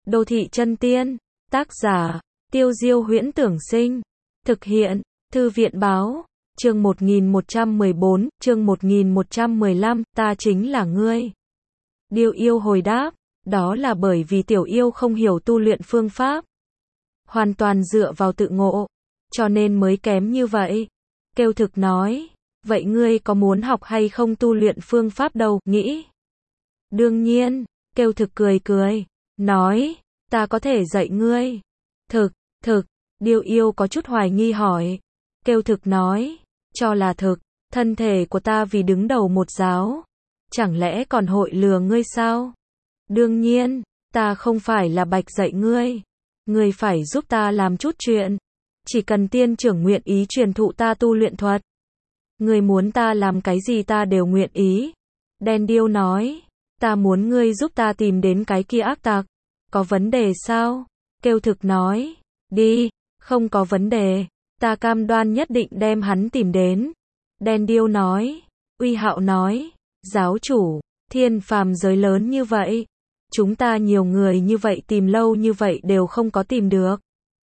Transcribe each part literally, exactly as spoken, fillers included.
Đô thị chân tiên. Tác giả, Tiêu Diêu Huyễn Tưởng Sinh. Thực hiện, Thư viện Báo. Chương một nghìn một trăm mười bốn, chương một nghìn một trăm mười lăm, ta chính là ngươi. Điêu yêu hồi đáp, đó là bởi vì tiểu yêu không hiểu tu luyện phương pháp. Hoàn toàn dựa vào tự ngộ, cho nên mới kém như vậy. Kêu Thực nói, vậy ngươi có muốn học hay không tu luyện phương pháp đâu, nghĩ? Đương nhiên, Kêu Thực cười cười, nói, ta có thể dạy ngươi. Thực, thực, Điêu yêu có chút hoài nghi hỏi. Kêu Thực nói, cho là thực, thân thể của ta vì đứng đầu một giáo. Chẳng lẽ còn hội lừa ngươi sao? Đương nhiên, ta không phải là bạch dạy ngươi. Ngươi phải giúp ta làm chút chuyện. Chỉ cần tiên trưởng nguyện ý truyền thụ ta tu luyện thuật. Ngươi muốn ta làm cái gì ta đều nguyện ý. Đen Điêu nói, ta muốn ngươi giúp ta tìm đến cái kia ác tặc. Có vấn đề sao? Kêu Thực nói, đi, không có vấn đề. Ta cam đoan nhất định đem hắn tìm đến. Đen Điêu nói, Uy Hạo nói, giáo chủ, thiên phàm giới lớn như vậy. Chúng ta nhiều người như vậy tìm lâu như vậy đều không có tìm được.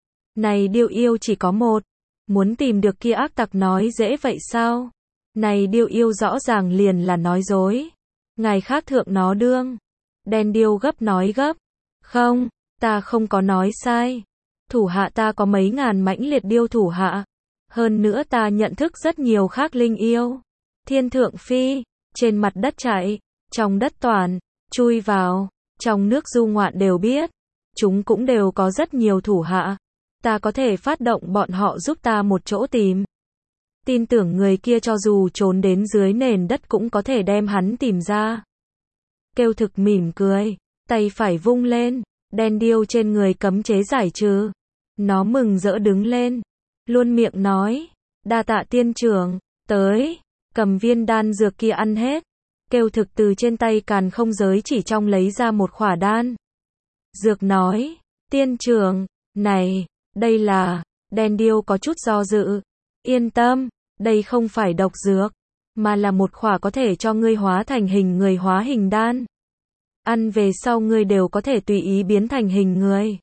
Này Điêu yêu chỉ có một. Muốn tìm được kia ác tặc nói dễ vậy sao? Này Điêu yêu rõ ràng liền là nói dối. Ngài khác thượng nó đương. Đen Điêu gấp nói gấp. Không, ta không có nói sai. Thủ hạ ta có mấy ngàn mãnh liệt điêu thủ hạ. Hơn nữa ta nhận thức rất nhiều khác linh yêu. Thiên thượng phi, trên mặt đất chạy, trong đất toàn, chui vào, trong nước du ngoạn đều biết. Chúng cũng đều có rất nhiều thủ hạ. Ta có thể phát động bọn họ giúp ta một chỗ tìm. Tin tưởng người kia cho dù trốn đến dưới nền đất cũng có thể đem hắn tìm ra. Kêu Thực mỉm cười, tay phải vung lên, Đen Điêu trên người cấm chế giải trừ. Nó mừng rỡ đứng lên, luôn miệng nói, đa tạ tiên trưởng, tới, cầm viên đan dược kia ăn hết. Kêu Thực từ trên tay càn không giới chỉ trong lấy ra một khỏa đan. Dược nói, tiên trưởng, này, đây là, Đen Điêu có chút do dự. Yên tâm, đây không phải độc dược, mà là một khỏa có thể cho ngươi hóa thành hình người hóa hình đan. Ăn về sau ngươi đều có thể tùy ý biến thành hình người.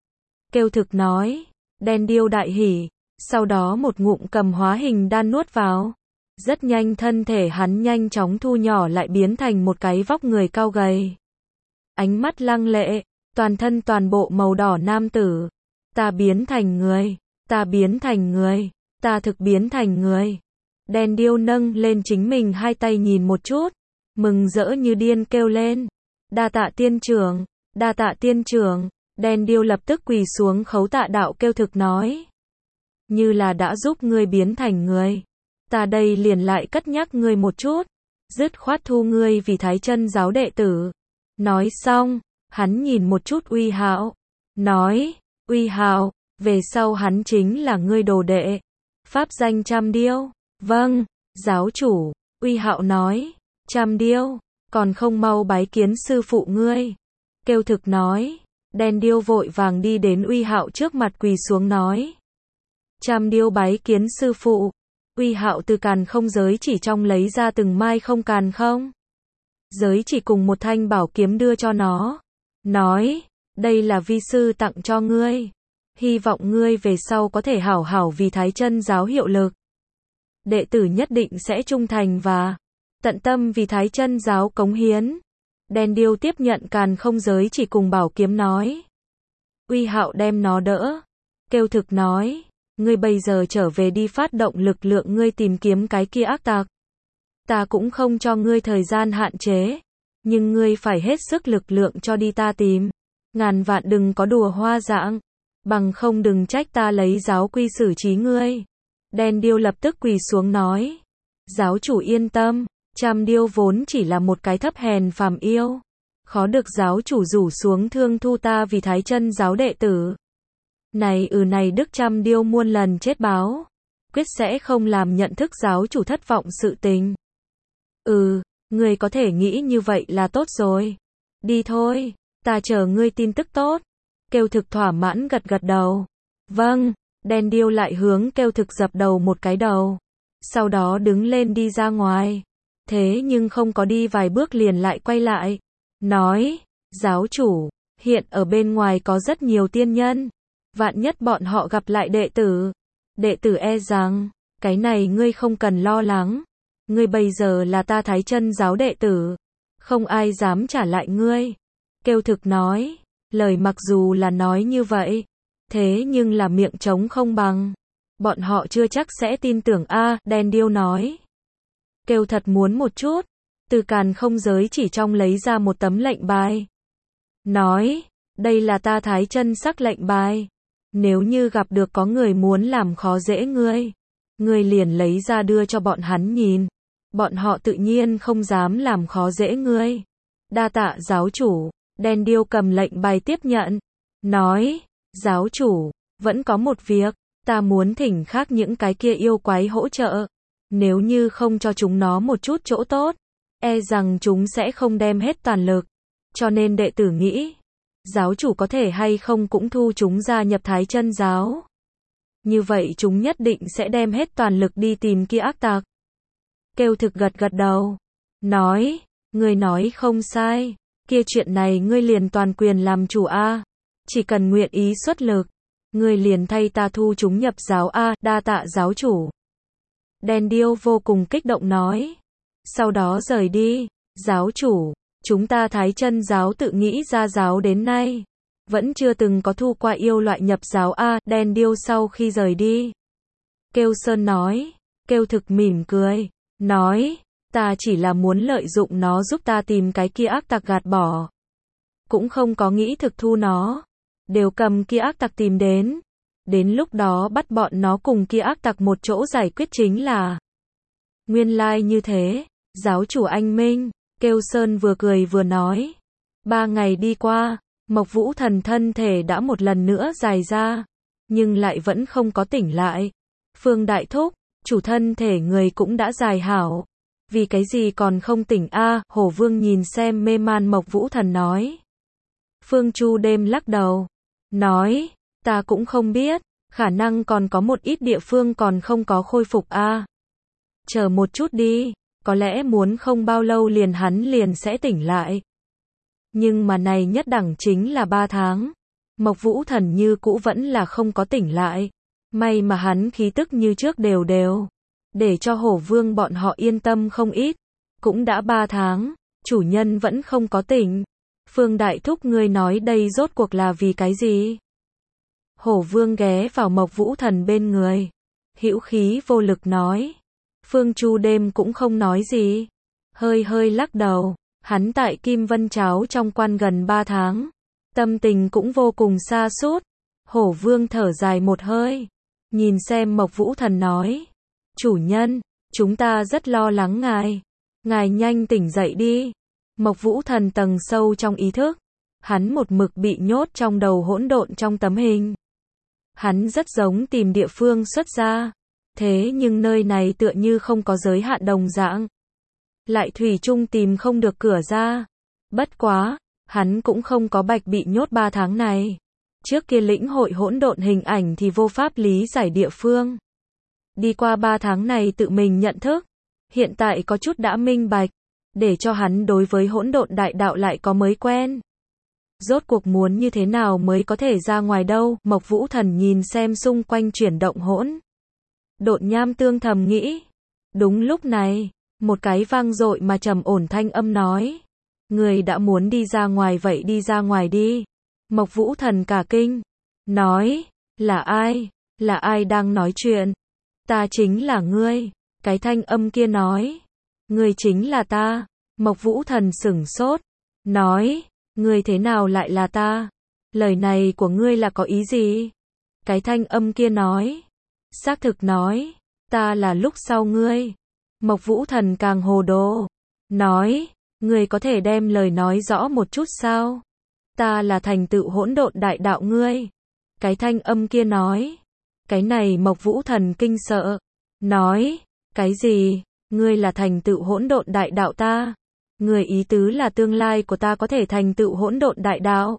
Kêu Thực nói, Đen Điêu đại hỉ, sau đó một ngụm cầm hóa hình đan nuốt vào. Rất nhanh thân thể hắn nhanh chóng thu nhỏ lại biến thành một cái vóc người cao gầy. Ánh mắt lăng lệ, toàn thân toàn bộ màu đỏ nam tử. Ta biến thành người, ta biến thành người, ta thực biến thành người. Đen Điêu nâng lên chính mình hai tay nhìn một chút, mừng rỡ như điên kêu lên. Đa tạ tiên trưởng, đa tạ tiên trưởng. Đen Điêu lập tức quỳ xuống khấu tạ đạo Kêu Thực nói. Như là đã giúp ngươi biến thành người. Ta đây liền lại cất nhắc ngươi một chút. Dứt khoát thu ngươi vì Thái Chân giáo đệ tử. Nói xong, hắn nhìn một chút Uy Hạo. Nói, Uy Hạo, về sau hắn chính là ngươi đồ đệ. Pháp danh Trăm Điêu. Vâng, giáo chủ. Uy Hạo nói, Trăm Điêu, còn không mau bái kiến sư phụ ngươi. Kêu Thực nói. Đen Điêu vội vàng đi đến Uy Hạo trước mặt quỳ xuống nói. Trăm Điêu bái kiến sư phụ. Uy Hạo từ càn không giới chỉ trong lấy ra từng mai không càn không. Giới chỉ cùng một thanh bảo kiếm đưa cho nó. Nói, đây là vi sư tặng cho ngươi. Hy vọng ngươi về sau có thể hảo hảo vì Thái Chân giáo hiệu lực. Đệ tử nhất định sẽ trung thành và tận tâm vì Thái Chân giáo cống hiến. Đen Điêu tiếp nhận càn không giới chỉ cùng bảo kiếm nói. Uy Hạo đem nó đỡ. Kêu Thực nói, ngươi bây giờ trở về đi phát động lực lượng ngươi tìm kiếm cái kia ác tặc. Ta cũng không cho ngươi thời gian hạn chế. Nhưng ngươi phải hết sức lực lượng cho đi ta tìm. Ngàn vạn đừng có đùa hoa dạng. Bằng không đừng trách ta lấy giáo quy xử trí ngươi. Đen Điêu lập tức quỳ xuống nói. Giáo chủ yên tâm. Trăm Điêu vốn chỉ là một cái thấp hèn phàm yêu. Khó được giáo chủ rủ xuống thương thu ta vì Thái Chân giáo đệ tử. Này ừ này đức Trăm Điêu muôn lần chết báo. Quyết sẽ không làm nhận thức giáo chủ thất vọng sự tình. Ừ, ngươi có thể nghĩ như vậy là tốt rồi. Đi thôi, ta chờ ngươi tin tức tốt. Kêu Thực thỏa mãn gật gật đầu. Vâng, Đen Điêu lại hướng Kêu Thực dập đầu một cái đầu. Sau đó đứng lên đi ra ngoài. Thế nhưng không có đi vài bước liền lại quay lại. Nói, giáo chủ, Hiện ở bên ngoài có rất nhiều tiên nhân. Vạn nhất bọn họ gặp lại đệ tử. Đệ tử e rằng, cái này ngươi không cần lo lắng. Ngươi bây giờ là ta Thái Chân giáo đệ tử. Không ai dám trả lại ngươi. Kêu Thực nói, lời mặc dù là nói như vậy. Thế nhưng là miệng trống không bằng. Bọn họ chưa chắc sẽ tin tưởng a. Đen Điêu nói. Kêu Thật muốn một chút. Từ Càn Không giới chỉ trong lấy ra một tấm lệnh bài. Nói, đây là ta Thái Chân sắc lệnh bài. Nếu như gặp được có người muốn làm khó dễ ngươi, ngươi liền lấy ra đưa cho bọn hắn nhìn. Bọn họ tự nhiên không dám làm khó dễ ngươi. Đa tạ giáo chủ. Đen Điêu cầm lệnh bài tiếp nhận. Nói, giáo chủ, vẫn có một việc. Ta muốn thỉnh khác những cái kia yêu quái hỗ trợ. Nếu như không cho chúng nó một chút chỗ tốt, e rằng chúng sẽ không đem hết toàn lực. Cho nên đệ tử nghĩ, giáo chủ có thể hay không cũng thu chúng gia nhập Thái Chân giáo. Như vậy chúng nhất định sẽ đem hết toàn lực đi tìm kia ác tặc. Kêu Thực gật gật đầu. Nói, ngươi nói không sai. Kia chuyện này ngươi liền toàn quyền làm chủ a. Chỉ cần nguyện ý xuất lực, ngươi liền thay ta thu chúng nhập giáo a. Đa tạ giáo chủ. Đen Điêu vô cùng kích động nói. Sau đó rời đi. Giáo chủ, chúng ta Thái Chân giáo tự nghĩ ra giáo đến nay. Vẫn chưa từng có thu qua yêu loại nhập giáo a. Đen Điêu sau khi rời đi. Kêu Sơn nói. Kêu Thực mỉm cười. Nói, ta chỉ là muốn lợi dụng nó giúp ta tìm cái kia ác tặc gạt bỏ. Cũng không có nghĩ thực thu nó. Đều cầm kia ác tặc tìm đến. Đến lúc đó bắt bọn nó cùng kia ác tặc một chỗ giải quyết chính là. Nguyên lai like như thế, giáo chủ anh minh. Kêu Sơn vừa cười vừa nói. Ba ngày đi qua, Mộc Vũ Thần thân thể đã một lần nữa dài ra. Nhưng lại vẫn không có tỉnh lại. Phương Đại Thúc, chủ thân thể người cũng đã dài hảo. Vì cái gì còn không tỉnh a? À, Hổ Vương nhìn xem mê man Mộc Vũ Thần nói. Phương Chu Đêm lắc đầu. Nói, ta cũng không biết. Khả năng còn có một ít địa phương còn không có khôi phục a. À. Chờ một chút đi. Có lẽ muốn không bao lâu liền hắn liền sẽ tỉnh lại. Nhưng mà này nhất đẳng chính là ba tháng. Mộc Vũ Thần như cũ vẫn là không có tỉnh lại. May mà hắn khí tức như trước đều đều. Để cho Hổ Vương bọn họ yên tâm không ít. Cũng đã ba tháng, chủ nhân vẫn không có tỉnh. Phương Đại Thúc ngươi nói đây rốt cuộc là vì cái gì? Hổ Vương ghé vào Mộc Vũ Thần bên người. Hữu khí vô lực nói. Phương Chu Đêm cũng không nói gì. Hơi hơi lắc đầu. Hắn tại Kim Vân Cháo trong quan gần ba tháng. Tâm tình cũng vô cùng sa sút. Hổ Vương thở dài một hơi. Nhìn xem Mộc Vũ Thần nói. Chủ nhân, chúng ta rất lo lắng ngài. Ngài nhanh tỉnh dậy đi. Mộc Vũ Thần tầng sâu trong ý thức. Hắn một mực bị nhốt trong đầu hỗn độn trong tấm hình. Hắn rất giống tìm địa phương xuất ra. Thế nhưng nơi này tựa như không có giới hạn đồng dạng. Lại thủy chung tìm không được cửa ra. Bất quá, hắn cũng không có bạch bị nhốt ba tháng này. Trước kia lĩnh hội hỗn độn hình ảnh thì vô pháp lý giải địa phương. Đi qua ba tháng này tự mình nhận thức. Hiện tại có chút đã minh bạch. Để cho hắn đối với hỗn độn đại đạo lại có mới quen. Rốt cuộc muốn như thế nào mới có thể ra ngoài đâu. Mộc Vũ Thần nhìn xem xung quanh chuyển động hỗn độn nham tương thầm nghĩ. Đúng lúc này, một cái vang dội mà trầm ổn thanh âm nói. Người đã muốn đi ra ngoài vậy đi ra ngoài đi. Mộc Vũ Thần cả kinh. Nói, là ai? Là ai đang nói chuyện? Ta chính là ngươi. Cái thanh âm kia nói. Ngươi chính là ta. Mộc Vũ Thần sửng sốt. Nói, ngươi thế nào lại là ta? Lời này của ngươi là có ý gì? Cái thanh âm kia nói. Xác thực nói. Ta là lúc sau ngươi. Mộc Vũ Thần càng hồ đồ. Nói, ngươi có thể đem lời nói rõ một chút sao? Ta là thành tựu hỗn độn đại đạo ngươi. Cái thanh âm kia nói. Cái này Mộc Vũ Thần kinh sợ. Nói, cái gì? Ngươi là thành tựu hỗn độn đại đạo ta? Ngươi ý tứ là tương lai của ta có thể thành tựu hỗn độn đại đạo?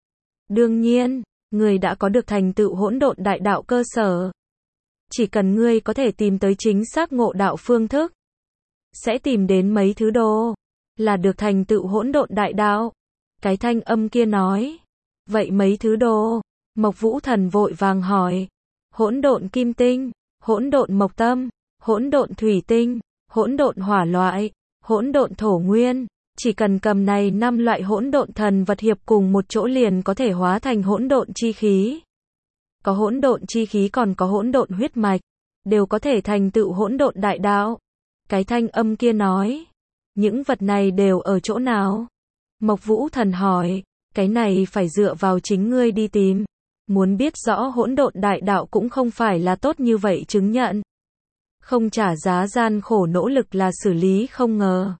Đương nhiên, ngươi đã có được thành tựu hỗn độn đại đạo cơ sở. Chỉ cần ngươi có thể tìm tới chính xác ngộ đạo phương thức, sẽ tìm đến mấy thứ đồ, là được thành tựu hỗn độn đại đạo. Cái thanh âm kia nói. Vậy mấy thứ đồ? Mộc Vũ Thần vội vàng hỏi. Hỗn độn kim tinh, hỗn độn mộc tâm, hỗn độn thủy tinh, hỗn độn hỏa loại, hỗn độn thổ nguyên. Chỉ cần cầm này năm loại hỗn độn thần vật hiệp cùng một chỗ liền có thể hóa thành hỗn độn chi khí. Có hỗn độn chi khí còn có hỗn độn huyết mạch, đều có thể thành tựu hỗn độn đại đạo. Cái thanh âm kia nói, những vật này đều ở chỗ nào? Mộc Vũ Thần hỏi, cái này phải dựa vào chính ngươi đi tìm. Muốn biết rõ hỗn độn đại đạo cũng không phải là tốt như vậy chứng nhận. Không trả giá gian khổ nỗ lực là xử lý không ngờ.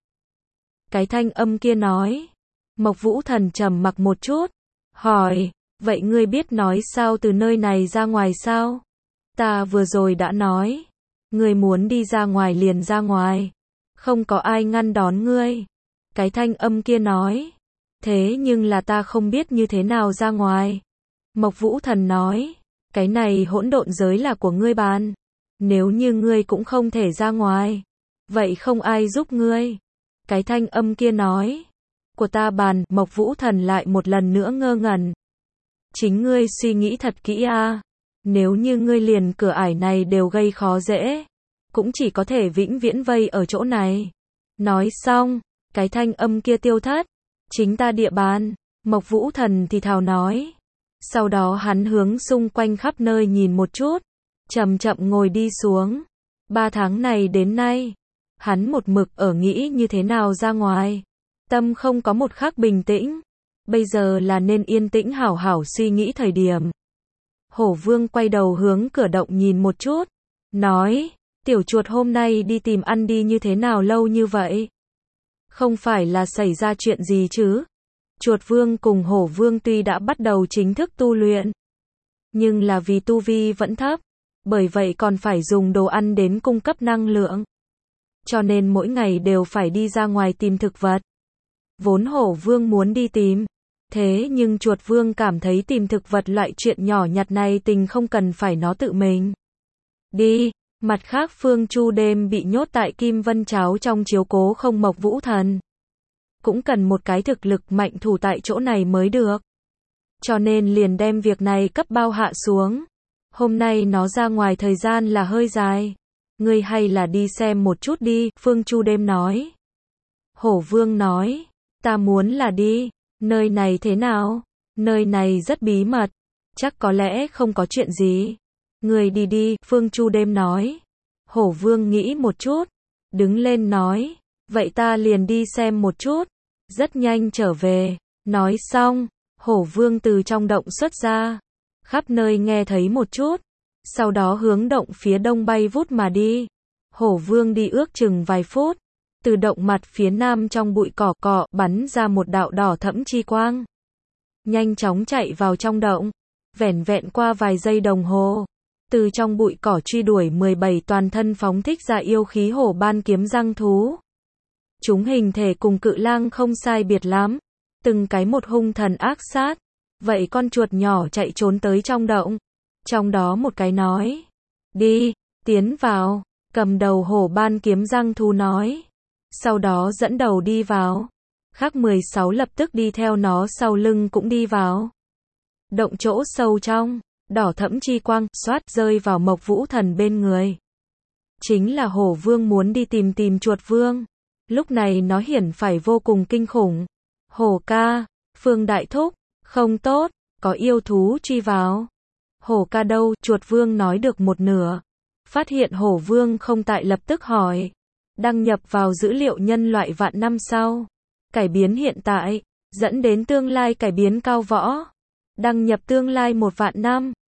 Cái thanh âm kia nói. Mộc Vũ Thần trầm mặc một chút, hỏi, vậy ngươi biết nói sao từ nơi này ra ngoài sao? Ta vừa rồi đã nói, ngươi muốn đi ra ngoài liền ra ngoài, không có ai ngăn đón ngươi. Cái thanh âm kia nói, thế nhưng là ta không biết như thế nào ra ngoài. Mộc Vũ Thần nói, cái này hỗn độn giới là của ngươi bàn, nếu như ngươi cũng không thể ra ngoài, vậy không ai giúp ngươi. Cái thanh âm kia nói, của ta bàn. Mộc Vũ Thần lại một lần nữa ngơ ngẩn. Chính ngươi suy nghĩ thật kỹ a, nếu như ngươi liền cửa ải này đều gây khó dễ, cũng chỉ có thể vĩnh viễn vây ở chỗ này. Nói xong, cái thanh âm kia tiêu thất. Chính ta địa bàn. Mộc Vũ Thần thì thào nói. Sau đó hắn hướng xung quanh khắp nơi nhìn một chút, chậm chậm ngồi đi xuống. Ba tháng này đến nay, hắn một mực ở nghĩ như thế nào ra ngoài. Tâm không có một khắc bình tĩnh. Bây giờ là nên yên tĩnh hảo hảo suy nghĩ thời điểm. Hổ Vương quay đầu hướng cửa động nhìn một chút, nói, tiểu chuột hôm nay đi tìm ăn đi như thế nào lâu như vậy? Không phải là xảy ra chuyện gì chứ? Chuột Vương cùng Hổ Vương tuy đã bắt đầu chính thức tu luyện, nhưng là vì tu vi vẫn thấp, bởi vậy còn phải dùng đồ ăn đến cung cấp năng lượng. Cho nên mỗi ngày đều phải đi ra ngoài tìm thực vật. Vốn Hổ Vương muốn đi tìm, thế nhưng Chuột Vương cảm thấy tìm thực vật loại chuyện nhỏ nhặt này tình không cần phải nó tự mình đi. Mặt khác Phương Chu đêm bị nhốt tại Kim Vân Cháo trong chiếu cố không Mộc Vũ Thần, cũng cần một cái thực lực mạnh thủ tại chỗ này mới được. Cho nên liền đem việc này cấp bao hạ xuống. Hôm nay nó ra ngoài thời gian là hơi dài. Ngươi hay là đi xem một chút đi, Phương Chu đêm nói. Hổ Vương nói, ta muốn là đi. Nơi này thế nào? Nơi này rất bí mật, chắc có lẽ không có chuyện gì. Người đi đi, Phương Chu đêm nói. Hổ Vương nghĩ một chút, đứng lên nói, vậy ta liền đi xem một chút, rất nhanh trở về. Nói xong, Hổ Vương từ trong động xuất ra, khắp nơi nghe thấy một chút, sau đó hướng động phía đông bay vút mà đi. Hổ Vương đi ước chừng vài phút, từ động mặt phía nam trong bụi cỏ cọ bắn ra một đạo đỏ thẫm chi quang, nhanh chóng chạy vào trong động. Vẻn vẹn qua vài giây đồng hồ, từ trong bụi cỏ truy đuổi mười bảy toàn thân phóng thích ra yêu khí hổ ban kiếm răng thú. Chúng hình thể cùng cự lang không sai biệt lắm, từng cái một hung thần ác sát. Vậy con chuột nhỏ chạy trốn tới trong động, trong đó một cái nói, đi, tiến vào. Cầm đầu hổ ban kiếm răng thú nói, sau đó dẫn đầu đi vào. Khác mười sáu lập tức đi theo nó sau lưng cũng đi vào. Động chỗ sâu trong, đỏ thẫm chi quang, xoát rơi vào Mộc Vũ Thần bên người. Chính là Hổ Vương muốn đi tìm tìm Chuột Vương. Lúc này nó hiển phải vô cùng kinh khủng. Hổ ca, Phương Đại Thúc, không tốt, có yêu thú truy vào. Hổ ca đâu? Chuột Vương nói được một nửa. Phát hiện Hổ Vương không tại lập tức hỏi. Đăng nhập vào dữ liệu nhân loại vạn năm sau. Cải biến hiện tại, dẫn đến tương lai cải biến cao võ. Đăng nhập tương lai một vạn năm.